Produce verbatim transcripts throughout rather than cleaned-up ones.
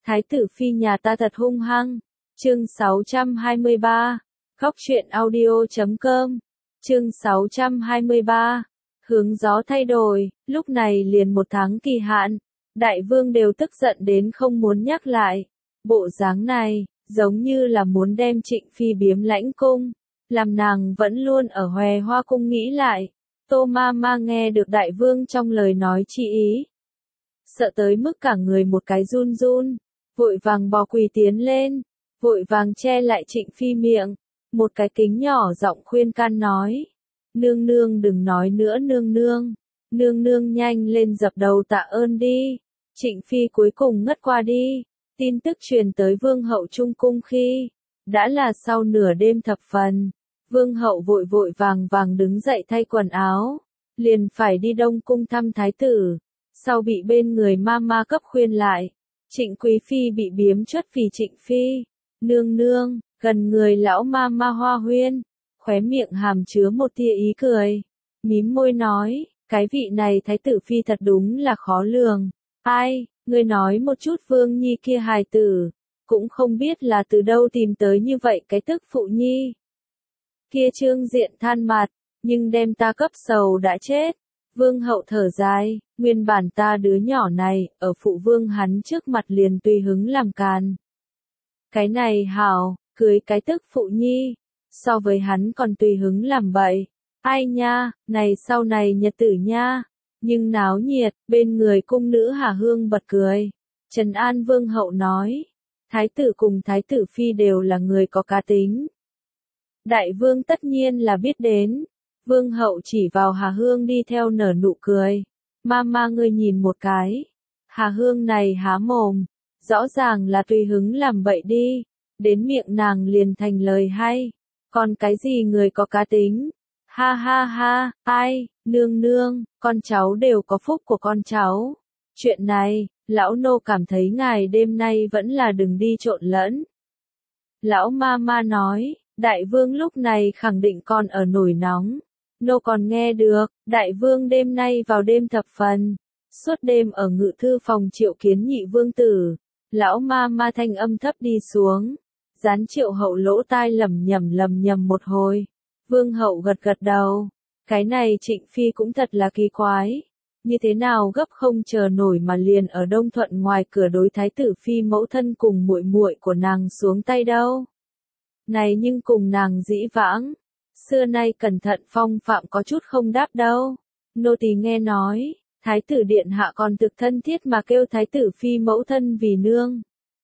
Thái tử phi nhà ta thật hung hăng. Chương sáu trăm hai mươi ba. Góc truyện audio chấm com. Chương sáu trăm hai mươi ba. Hướng gió thay đổi, lúc này liền một tháng kỳ hạn. Đại vương đều tức giận đến không muốn nhắc lại. Bộ dáng này, giống như là muốn đem Trịnh Phi biếm lãnh cung. Làm nàng vẫn luôn ở Hòe Hoa cung nghĩ lại. Tô ma ma nghe được đại vương trong lời nói chi ý. Sợ tới mức cả người một cái run run. Vội vàng bò quỳ tiến lên. Vội vàng che lại Trịnh Phi miệng. Một cái kính nhỏ giọng khuyên can nói. Nương nương đừng nói nữa nương nương. Nương nương nhanh lên dập đầu tạ ơn đi. Trịnh Phi cuối cùng ngất qua đi. Tin tức truyền tới vương hậu trung cung khi. Đã là sau nửa đêm thập phần. Vương hậu vội vội vàng vàng đứng dậy thay quần áo. Liền phải đi đông cung thăm thái tử. Sau bị bên người ma ma cấp khuyên lại. Trịnh Quý Phi bị biếm chuất vì Trịnh Phi. Nương nương, gần người lão ma ma Hoa Huyên. Khóe miệng hàm chứa một tia ý cười. Mím môi nói, cái vị này thái tử phi thật đúng là khó lường. Ai, ngươi nói một chút Vương Nhi kia hài tử. Cũng không biết là từ đâu tìm tới như vậy cái tức phụ nhi. Kia trương diện than mặt, nhưng đem ta cấp sầu đã chết. Vương hậu thở dài, nguyên bản ta đứa nhỏ này, ở phụ vương hắn trước mặt liền tùy hứng làm càn. Cái này hảo, cưới cái tức phụ nhi, so với hắn còn tùy hứng làm bậy. Ai nha, này sau này nhật tử nha. Nhưng náo nhiệt, bên người cung nữ Hà Hương bật cười. Trần An Vương hậu nói, thái tử cùng thái tử phi đều là người có cá tính. Đại vương tất nhiên là biết đến. Vương hậu chỉ vào Hà Hương đi theo nở nụ cười. Mama ngươi nhìn một cái. Hà Hương này há mồm. Rõ ràng là tùy hứng làm bậy đi. Đến miệng nàng liền thành lời hay. Còn cái gì người có cá tính? Ha ha ha, ai, nương nương, con cháu đều có phúc của con cháu. Chuyện này, lão nô cảm thấy ngài đêm nay vẫn là đừng đi trộn lẫn. Lão ma ma nói, đại vương lúc này khẳng định còn ở nổi nóng. Nô còn nghe được, đại vương đêm nay vào đêm thập phần. Suốt đêm ở ngự thư phòng triệu kiến nhị vương tử. Lão ma ma thanh âm thấp đi xuống. Gián triệu hậu lỗ tai lầm nhầm lầm nhầm một hồi. Vương hậu gật gật đầu. Cái này Trịnh Phi cũng thật là kỳ quái. Như thế nào gấp không chờ nổi mà liền ở Đông Thuận ngoài cửa đối thái tử Phi mẫu thân cùng muội muội của nàng xuống tay đâu. Này nhưng cùng nàng dĩ vãng. Xưa nay cẩn thận phong phạm có chút không đáp đâu. Nô tỳ nghe nói, thái tử điện hạ còn thực thân thiết mà kêu thái tử Phi mẫu thân vì nương.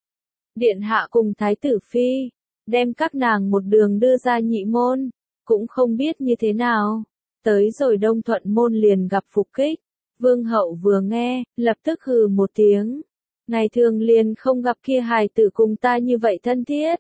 Điện hạ cùng thái tử Phi, đem các nàng một đường đưa ra nhị môn. Cũng không biết như thế nào. Tới rồi Đông Thuận môn liền gặp phục kích. Vương hậu vừa nghe, lập tức hừ một tiếng. Ngày thường liền không gặp kia hài tử cùng ta như vậy thân thiết.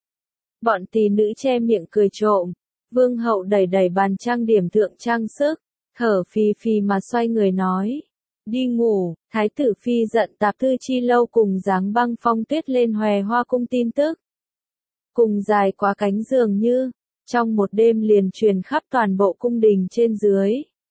Bọn tỷ nữ che miệng cười trộm. Vương hậu đẩy đẩy bàn trang điểm thượng trang sức. Thở phì phì mà xoay người nói. Đi ngủ, thái tử phi giận tạp thư chi lâu cùng dáng băng phong tuyết lên Hòe Hoa cung tin tức. Cùng dài quá cánh giường như. Trong một đêm liền truyền khắp toàn bộ cung đình trên dưới.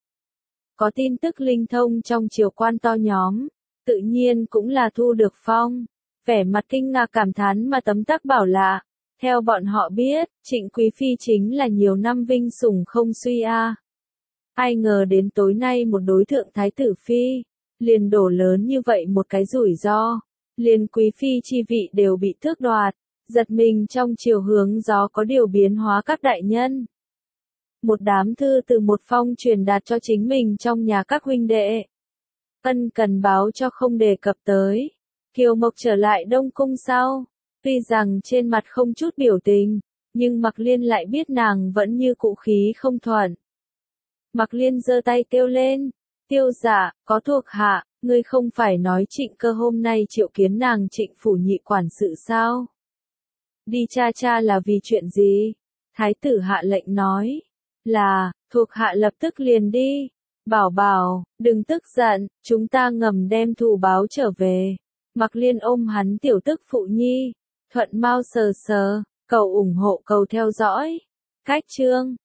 Có tin tức linh thông trong triều quan to nhóm, tự nhiên cũng là thu được phong. Vẻ mặt kinh ngạc cảm thán mà tấm tắc bảo lạ. Theo bọn họ biết, Trịnh Quý Phi chính là nhiều năm vinh sủng không suy a. Ai ngờ đến tối nay một đối thượng thái tử Phi, liền đổ lớn như vậy một cái rủi ro. Liền Quý Phi chi vị đều bị tước đoạt. Giật mình trong chiều hướng gió có điều biến hóa các đại nhân. Một đám thư từ một phong truyền đạt cho chính mình trong nhà các huynh đệ. Ân cần báo cho không đề cập tới. Kiều Mộc trở lại Đông Cung sau. Tuy rằng trên mặt không chút biểu tình, nhưng Mặc Liên lại biết nàng vẫn như cũ khí không thuận. Mặc Liên giơ tay kêu lên. Tiêu giả, có thuộc hạ, ngươi không phải nói Trịnh Cơ hôm nay triệu kiến nàng Trịnh phủ nhị quản sự sao? Đi cha cha là vì chuyện gì? Thái tử hạ lệnh nói. Là, thuộc hạ lập tức liền đi. Bảo bảo, đừng tức giận, chúng ta ngầm đem thù báo trở về. Mặc Liên ôm hắn tiểu tức phụ nhi. Thuận mau sờ sờ, cầu ủng hộ cầu theo dõi. Cách chương.